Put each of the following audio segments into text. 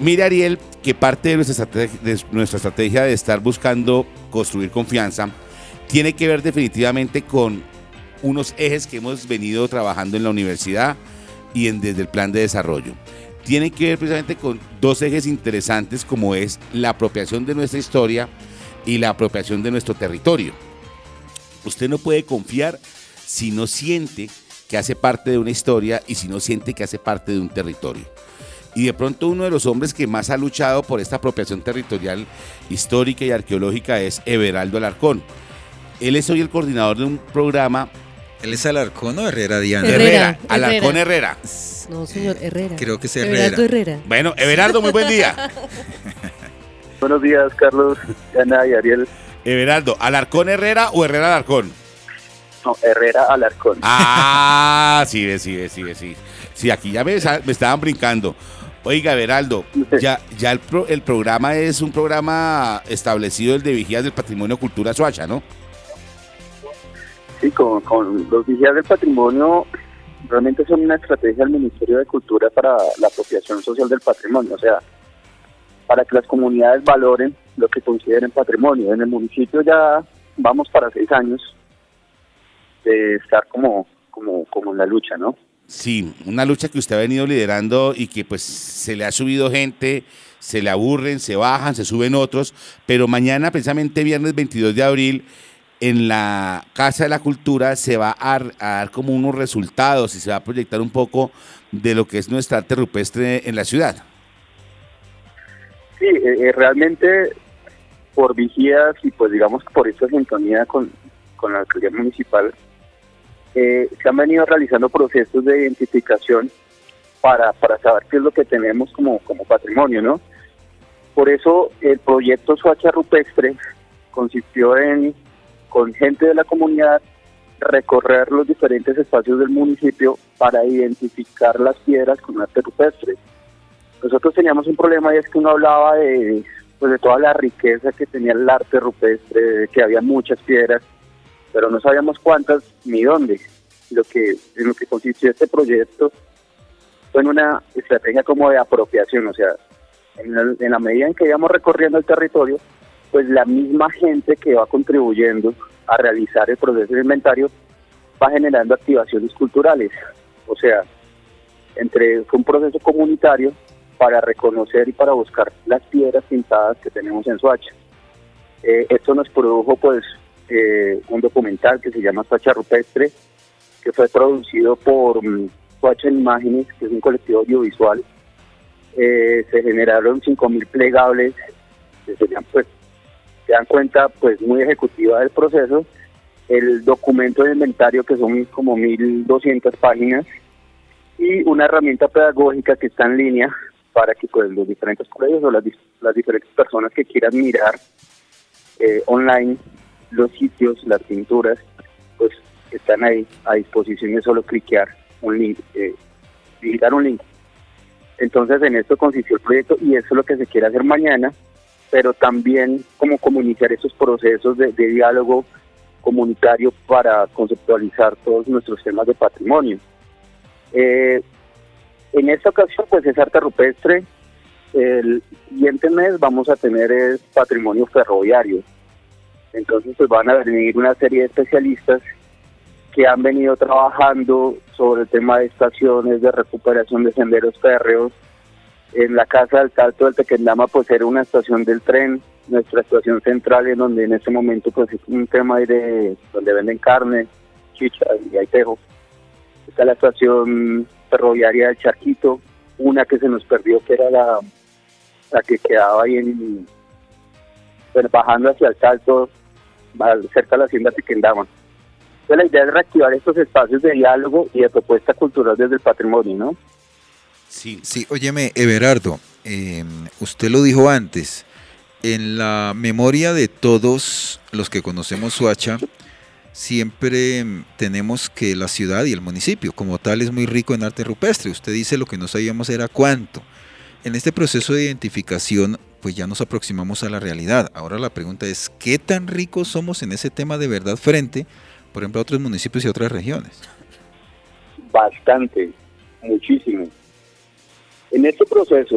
Mire, Ariel, que parte de nuestra estrategia de estar buscando construir confianza tiene que ver definitivamente con unos ejes que hemos venido trabajando en la universidad y desde el plan de desarrollo. Tiene que ver precisamente con dos ejes interesantes, como es la apropiación de nuestra historia y la apropiación de nuestro territorio. Usted no puede confiar si no siente que hace parte de una historia y si no siente que hace parte de un territorio. Y de pronto uno de los hombres que más ha luchado por esta apropiación territorial, histórica y arqueológica es Everaldo Alarcón. Él es hoy el coordinador de un programa. ¿Él es Alarcón o Herrera, Diana? Herrera. Alarcón Herrera. No, señor, Herrera. Creo que es Everaldo Herrera. Bueno, Everaldo, muy buen día. Buenos días, Carlos, Diana y Ariel. Everaldo, ¿Alarcón Herrera o Herrera Alarcón? No, Herrera Alarcón. Ah, sí. Sí, aquí ya me estaban brincando. Oiga, Everaldo, ya el programa es un programa establecido, el de Vigías del Patrimonio Cultura Soacha, ¿no? Sí, con los Vigías del Patrimonio realmente son una estrategia del Ministerio de Cultura para la apropiación social del patrimonio, o sea, para que las comunidades valoren lo que consideren patrimonio. En el municipio ya vamos para 6 años de estar como en la lucha, ¿no? Sí, una lucha que usted ha venido liderando y que pues se le ha subido gente, se le aburren, se bajan, se suben otros, pero mañana, precisamente viernes 22 de abril, en la Casa de la Cultura se va a dar como unos resultados y se va a proyectar un poco de lo que es nuestra arte rupestre en la ciudad. Sí, realmente por Vigías y pues digamos por esta sintonía con la alcaldía municipal, se han venido realizando procesos de identificación para saber qué es lo que tenemos como patrimonio, ¿no? Por eso el proyecto Soacha Rupestre consistió en, con gente de la comunidad, recorrer los diferentes espacios del municipio para identificar las piedras con arte rupestre. Nosotros teníamos un problema y es que uno hablaba de toda la riqueza que tenía el arte rupestre, de que había muchas piedras, pero no sabíamos cuántas ni dónde. En lo que consistió este proyecto fue en una estrategia como de apropiación, o sea, en la medida en que íbamos recorriendo el territorio, pues la misma gente que va contribuyendo a realizar el proceso de inventario va generando activaciones culturales, o sea, fue un proceso comunitario para reconocer y para buscar las piedras pintadas que tenemos en Soacha. Esto nos produjo pues un documental que se llama Soacha Rupestre, que fue producido por Soacha Imágenes, que es un colectivo audiovisual. Se generaron 5.000 plegables, que serían pues, se dan cuenta pues muy ejecutiva del proceso. El documento de inventario, que son como 1.200 páginas, y una herramienta pedagógica que está en línea para que pues los diferentes colegios o las diferentes personas que quieran mirar online los sitios, las pinturas, pues están ahí a disposición de solo cliquear un link, digitar un link. Entonces en esto consistió el proyecto y eso es lo que se quiere hacer mañana, pero también como iniciar esos procesos de diálogo comunitario para conceptualizar todos nuestros temas de patrimonio. En esta ocasión pues es arte rupestre. El siguiente mes vamos a tener patrimonio ferroviario. Entonces pues van a venir una serie de especialistas que han venido trabajando sobre el tema de estaciones, de recuperación de senderos férreos. En la Casa del Salto del Tequendama pues era una estación del tren, nuestra estación central, en donde en este momento pues es un tema de donde venden carne, chicha y hay tejo. Está la estación ferroviaria del Charquito, una que se nos perdió que era la que quedaba ahí bajando hacia el Salto, cerca de la hacienda Tequendama. Entonces la idea es reactivar estos espacios de diálogo y de propuesta cultural desde el patrimonio, ¿no? Sí, óyeme, Everardo, usted lo dijo antes, en la memoria de todos los que conocemos Soacha, siempre tenemos que la ciudad y el municipio como tal es muy rico en arte rupestre. Usted dice lo que no sabíamos era cuánto. En este proceso de identificación, pues ya nos aproximamos a la realidad. Ahora la pregunta es, ¿qué tan ricos somos en ese tema de verdad frente, por ejemplo, a otros municipios y otras regiones? Bastante, muchísimo. En este proceso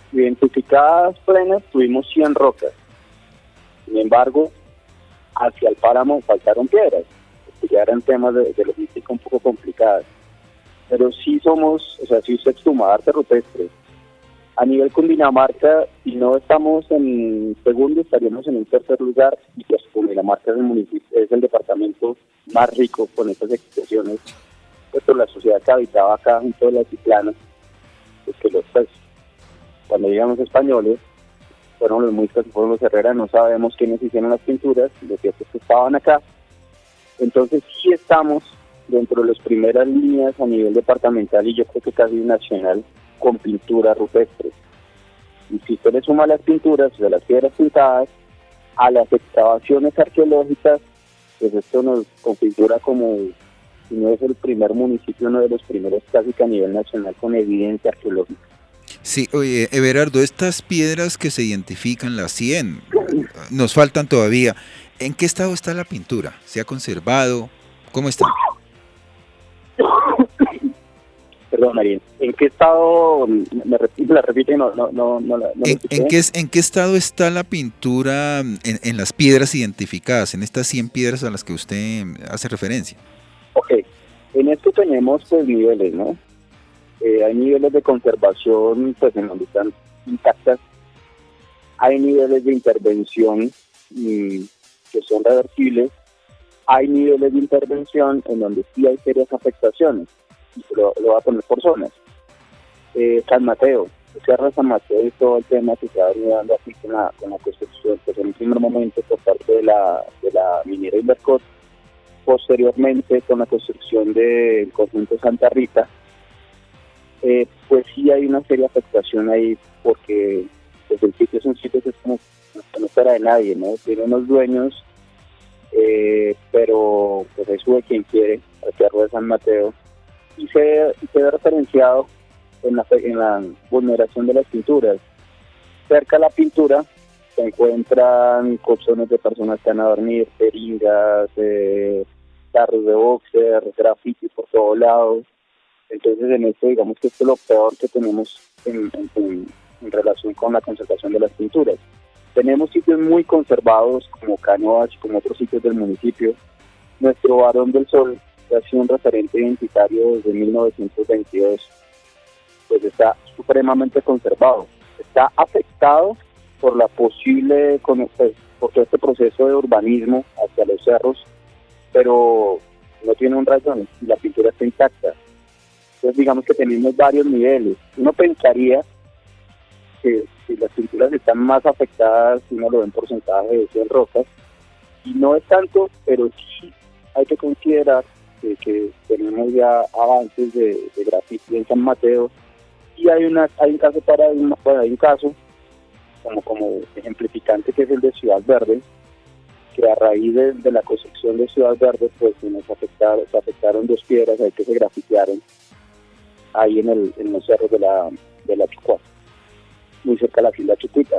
Identificadas plenas tuvimos 100 rocas. Sin embargo, hacia el páramo faltaron piedras, porque ya eran temas de logística un poco complicadas. Pero sí sí se exhuma arte rupestre. A nivel Cundinamarca, si no estamos en segundo, estaríamos en un tercer lugar, y pues Cundinamarca es el departamento más rico con estas expresiones, pues por la sociedad que habitaba acá junto a la altiplano, pues que cuando llegan los españoles, fueron los muiscas y fueron los Herrera, no sabemos quiénes hicieron las pinturas, lo cierto es que estaban acá. Entonces sí estamos dentro de las primeras líneas a nivel departamental y yo creo que casi nacional con pintura rupestre. Y si usted le suma las pinturas, o sea, las piedras pintadas, a las excavaciones arqueológicas, pues esto nos configura como, si no es el primer municipio, uno de los primeros casi que a nivel nacional con evidencia arqueológica. Sí, oye, Everardo, estas piedras que se identifican, las 100, nos faltan todavía. ¿En qué estado está la pintura? ¿Se ha conservado? ¿Cómo está? Perdón, Marín. ¿En qué estado? Me repite, ¿En qué estado está la pintura en las piedras identificadas, en estas 100 piedras a las que usted hace referencia? Ok, en esto tenemos pues niveles, ¿no? Hay niveles de conservación pues en donde están intactas, hay niveles de intervención que son reversibles, hay niveles de intervención en donde sí hay serias afectaciones, y lo voy a poner por zonas. San Mateo, Sierra San Mateo y todo el tema que se va dando aquí con la construcción, pues en un primer momento por parte de la minera Invercot, posteriormente con la construcción del conjunto Santa Rita, pues sí hay una seria afectación ahí, porque pues el sitio es un sitio que es como que no espera de nadie, ¿no? Tiene unos dueños, pero pues ahí sube quien quiere al Cerro de San Mateo, y se ve referenciado en la vulneración de las pinturas. Cerca a la pintura se encuentran colchones de personas que van a dormir, jeringas, tarros de boxer, graffiti por todos lados. Entonces en esto digamos que esto es lo peor que tenemos en relación con la conservación de las pinturas. Tenemos sitios muy conservados como Canoas y como otros sitios del municipio. Nuestro Barón del Sol, que ha sido un referente identitario desde 1922, pues está supremamente conservado. Está afectado por la posible, por todo este proceso de urbanismo hacia los cerros, pero no tiene un rayón y la pintura está intacta. Entonces digamos que tenemos varios niveles. Uno pensaría que si las pinturas están más afectadas, si uno lo ve en porcentaje de 100 rocas, y no es tanto, pero sí hay que considerar que tenemos ya avances de grafiti en San Mateo, y hay un caso como ejemplificante, que es el de Ciudad Verde, que a raíz de la construcción de Ciudad Verde pues se afectaron 2 piedras ahí que se grafitearon ahí en los cerros de la Chucuá, muy cerca de la fila Chucuita.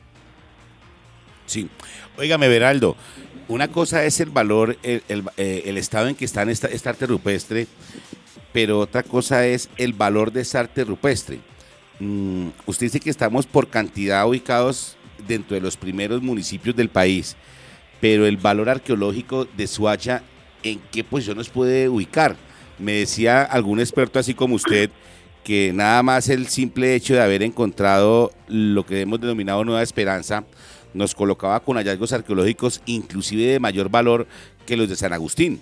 Sí, óigame, Everardo, una cosa es el valor, el estado en que está esta arte rupestre, pero otra cosa es el valor de esta arte rupestre. Usted dice que estamos por cantidad ubicados dentro de los primeros municipios del país, pero el valor arqueológico de Soacha, ¿en qué posición nos puede ubicar? Me decía algún experto así como usted que nada más el simple hecho de haber encontrado lo que hemos denominado Nueva Esperanza nos colocaba con hallazgos arqueológicos inclusive de mayor valor que los de San Agustín.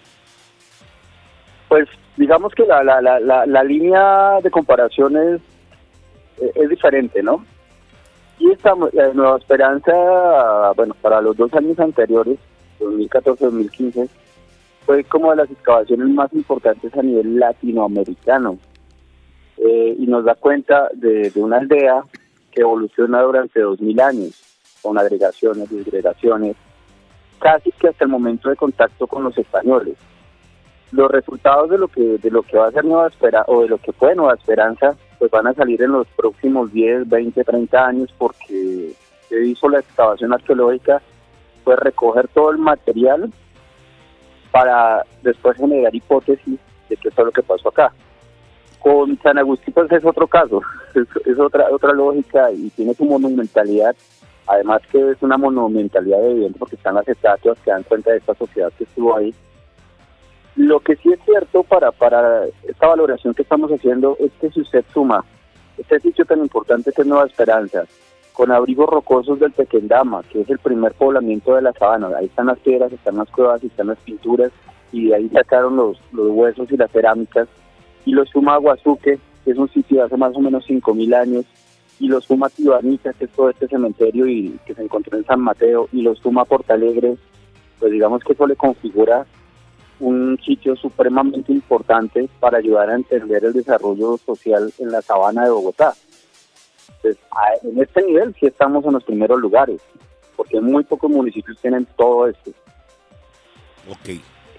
Pues digamos que la línea de comparación es diferente, ¿no? Y esta Nueva Esperanza, bueno, para los 2 años anteriores, 2014-2015, fue como de las excavaciones más importantes a nivel latinoamericano. Y nos da cuenta de una aldea que evoluciona durante 2000 años, con agregaciones, disgregaciones, casi que hasta el momento de contacto con los españoles. Los resultados de lo que va a ser Nueva Esperanza, o de lo que fue Nueva Esperanza, pues van a salir en los próximos 10, 20, 30 años, porque se hizo la excavación arqueológica, pues recoger todo el material para después generar hipótesis de qué fue lo que pasó acá. Con San Agustín pues es otro caso, es otra lógica y tiene su monumentalidad, además que es una monumentalidad evidente porque están las estatuas que dan cuenta de esta sociedad que estuvo ahí. Lo que sí es cierto para esta valoración que estamos haciendo es que si usted suma este sitio tan importante que es Nueva Esperanza, con abrigos rocosos del Tequendama, que es el primer poblamiento de la sabana, ahí están las piedras, están las cuevas, están las pinturas, y de ahí sacaron los huesos y las cerámicas, y lo suma a Guazuque, que es un sitio de hace más o menos 5.000 años, y lo suma a Tibanita, que es todo este cementerio y que se encontró en San Mateo, y lo suma a Portalegre, pues digamos que eso le configura un sitio supremamente importante para ayudar a entender el desarrollo social en la sabana de Bogotá. Entonces, en este nivel sí estamos en los primeros lugares, porque muy pocos municipios tienen todo esto. Ok.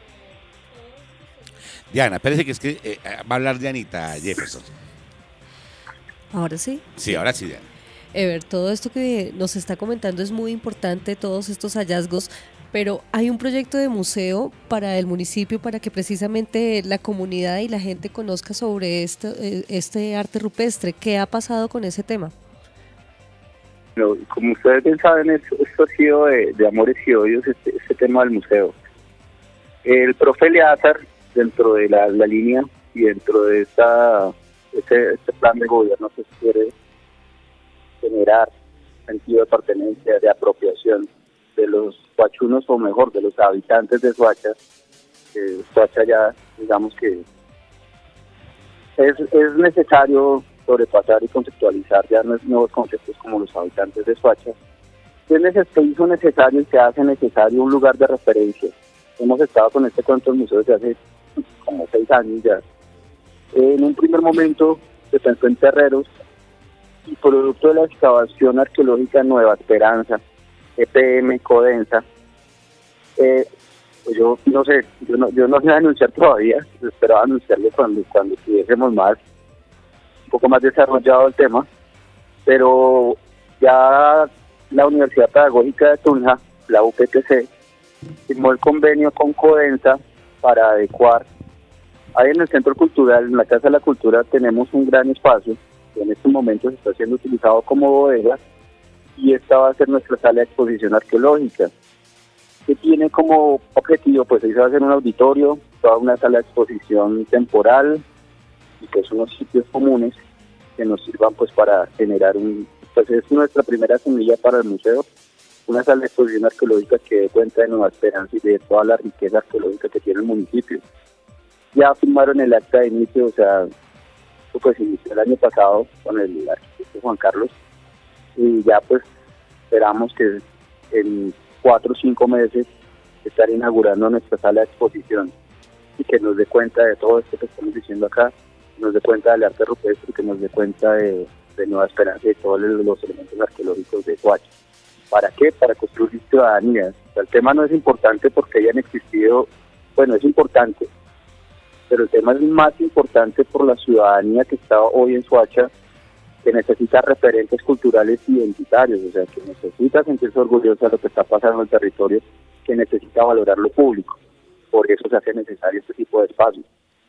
Diana, parece que es que va a hablar de Anita Jefferson. Ahora sí. Sí, ahora sí, Diana. Ever, todo esto que nos está comentando es muy importante, todos estos hallazgos, pero hay un proyecto de museo para el municipio para que precisamente la comunidad y la gente conozca sobre este arte rupestre. ¿Qué ha pasado con ese tema? Pero, como ustedes bien saben, esto ha sido de amores y odios este tema del museo. El profe Eleazar, dentro de la línea y dentro de este plan de gobierno que quiere generar sentido de pertenencia, de apropiación de los huachunos, o mejor, de los habitantes de Soacha. Soacha ya, digamos que es necesario sobrepasar y conceptualizar ya nuevos conceptos como los habitantes de Soacha. Se hizo necesario y se hace necesario un lugar de referencia. Hemos estado con este cuento del museo desde hace como 6 años ya. En un primer momento se pensó en terreros y producto de la excavación arqueológica Nueva Esperanza, EPM, Codensa, pues yo no sé, yo no voy a anunciar todavía, esperaba anunciarlo cuando tuviésemos un poco más desarrollado el tema, pero ya la Universidad Pedagógica de Tunja, la UPTC, firmó el convenio con Codensa para adecuar. Ahí en el Centro Cultural, en la Casa de la Cultura, tenemos un gran espacio que en estos momentos está siendo utilizado como bodega, y esta va a ser nuestra sala de exposición arqueológica, que tiene como objetivo, pues ahí se va a hacer un auditorio, toda una sala de exposición temporal, y pues unos sitios comunes que nos sirvan pues para generar pues es nuestra primera semilla para el museo, una sala de exposición arqueológica que dé cuenta de Nueva Esperanza y de toda la riqueza arqueológica que tiene el municipio. Ya firmaron el acta de inicio, o sea, pues inició el año pasado con el arquitecto Juan Carlos, y ya pues esperamos que en 4 o 5 meses estar inaugurando nuestra sala de exposición y que nos dé cuenta de todo esto que estamos diciendo acá, nos dé cuenta del arte rupestre, que nos dé cuenta de Nueva Esperanza y de todos los elementos arqueológicos de Soacha. ¿Para qué? Para construir ciudadanía. O sea, el tema no es importante porque hayan existido, bueno, es importante, pero el tema es más importante por la ciudadanía que está hoy en Soacha, que necesita referentes culturales identitarios, o sea, que necesita sentirse orgullosa de lo que está pasando en el territorio, que necesita valorar lo público. Por eso se hace necesario este tipo de espacios.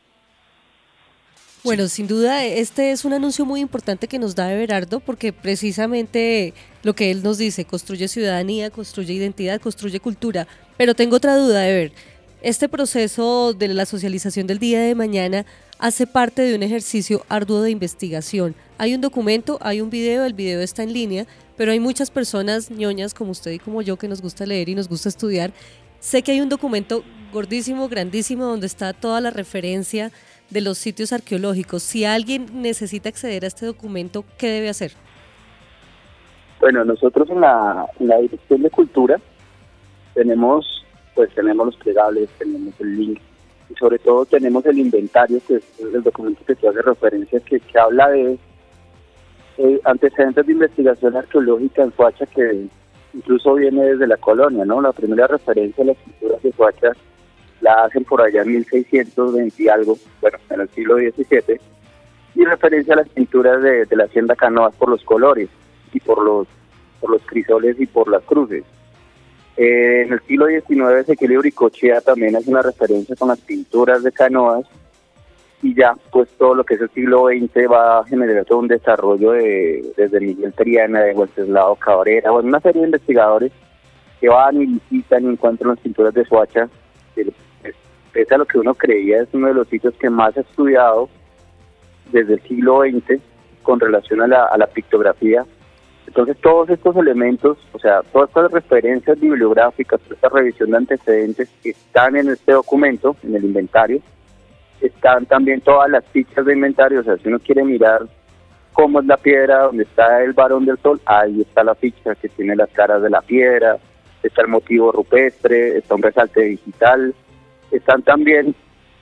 Bueno, sin duda, este es un anuncio muy importante que nos da Everardo, porque precisamente lo que él nos dice, construye ciudadanía, construye identidad, construye cultura. Pero tengo otra duda, Ever. Este proceso de la socialización del día de mañana hace parte de un ejercicio arduo de investigación. Hay un documento, hay un video, el video está en línea, pero hay muchas personas ñoñas como usted y como yo que nos gusta leer y nos gusta estudiar. Sé que hay un documento gordísimo, grandísimo, donde está toda la referencia de los sitios arqueológicos. Si alguien necesita acceder a este documento, ¿qué debe hacer? Bueno, nosotros en la Dirección de Cultura tenemos los plegables, tenemos el link y sobre todo tenemos el inventario, que es el documento que te hace referencia, que habla de antecedentes de investigación arqueológica en Soacha, que incluso viene desde la colonia, ¿no? La primera referencia a las pinturas de Soacha la hacen por allá en 1620 y algo, bueno, en el siglo XVII, y referencia a las pinturas de la hacienda Canoas por los colores y por los crisoles y por las cruces. En el siglo XIX, Ezequiel Uricochea también hace una referencia con las pinturas de Canoas, y ya pues todo lo que es el siglo XX va a generar todo un desarrollo desde Miguel Triana, de Wenceslao Cabrera, bueno, una serie de investigadores que van y visitan y encuentran las pinturas de Soacha, que pese a lo que uno creía es uno de los sitios que más ha estudiado desde el siglo XX con relación a la pictografía. Entonces todos estos elementos, o sea, todas estas referencias bibliográficas, esta revisión de antecedentes que están en este documento, en el inventario, están también todas las fichas de inventario. O sea, si uno quiere mirar cómo es la piedra, donde está el varón del sol, ahí está la ficha que tiene las caras de la piedra, está el motivo rupestre, está un resalte digital, están también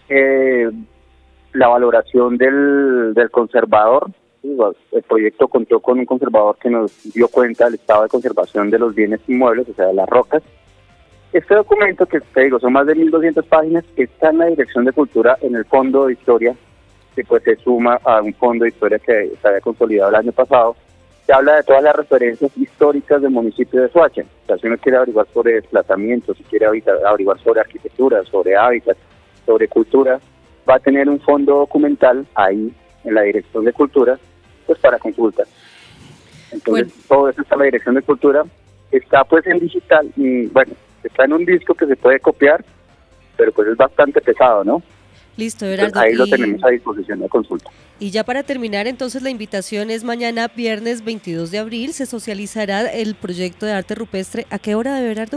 la valoración del conservador. El proyecto contó con un conservador que nos dio cuenta del estado de conservación de los bienes inmuebles, o sea, de las rocas. Este documento, que te digo, son más de 1.200 páginas, está en la Dirección de Cultura, en el Fondo de Historia, que pues se suma a un fondo de historia que se había consolidado el año pasado, que habla de todas las referencias históricas del municipio de Soacha. O sea, si uno quiere averiguar sobre desplazamientos, si quiere averiguar sobre arquitectura, sobre hábitat, sobre cultura, va a tener un fondo documental ahí en la Dirección de Cultura, pues para consulta. Entonces, todo eso está en la Dirección de Cultura, está pues en digital, y bueno, está en un disco que se puede copiar, pero pues es bastante pesado, ¿no? Listo, Everardo. Ahí lo tenemos a disposición de consulta. Y ya para terminar, entonces la invitación es mañana, viernes 22 de abril, se socializará el proyecto de arte rupestre. ¿A qué hora, Everardo?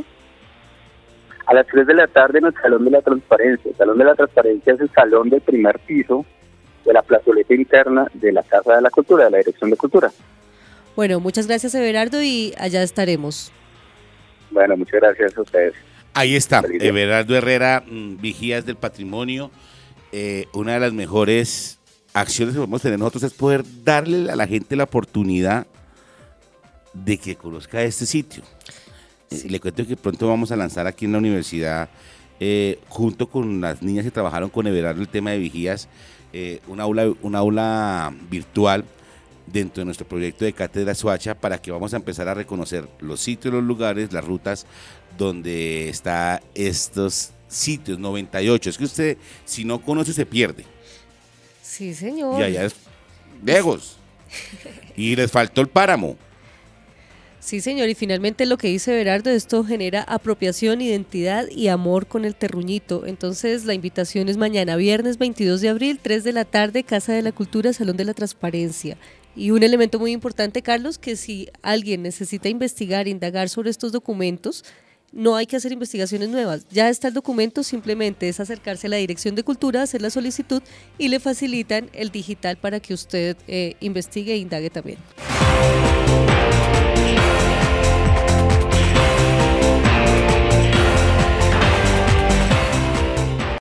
A las 3 de la tarde en el Salón de la Transparencia. El Salón de la Transparencia es el salón del primer piso de la plazoleta interna de la Casa de la Cultura, de la Dirección de Cultura. Bueno, muchas gracias, Everardo, y allá estaremos. Bueno, muchas gracias a ustedes. Ahí está, Everardo Herrera, Vigías del Patrimonio. Una de las mejores acciones que podemos tener nosotros es poder darle a la gente la oportunidad de que conozca este sitio. Sí. Le cuento que pronto vamos a lanzar aquí en la universidad, junto con las niñas que trabajaron con Everardo el tema de Vigías, un aula virtual dentro de nuestro proyecto de Cátedra Soacha, para que vamos a empezar a reconocer los sitios, los lugares, las rutas donde está estos sitios, 98. Es que usted, si no conoce, se pierde. Sí, señor. Y allá es lejos. Y les faltó el páramo. Sí, señor, y finalmente lo que dice Everardo, esto genera apropiación, identidad y amor con el terruñito. Entonces la invitación es mañana, viernes 22 de abril, 3 de la tarde, Casa de la Cultura, Salón de la Transparencia. Y un elemento muy importante, Carlos, que si alguien necesita investigar, indagar sobre estos documentos, no hay que hacer investigaciones nuevas. Ya está el documento, simplemente es acercarse a la Dirección de Cultura, hacer la solicitud y le facilitan el digital para que usted investigue e indague también.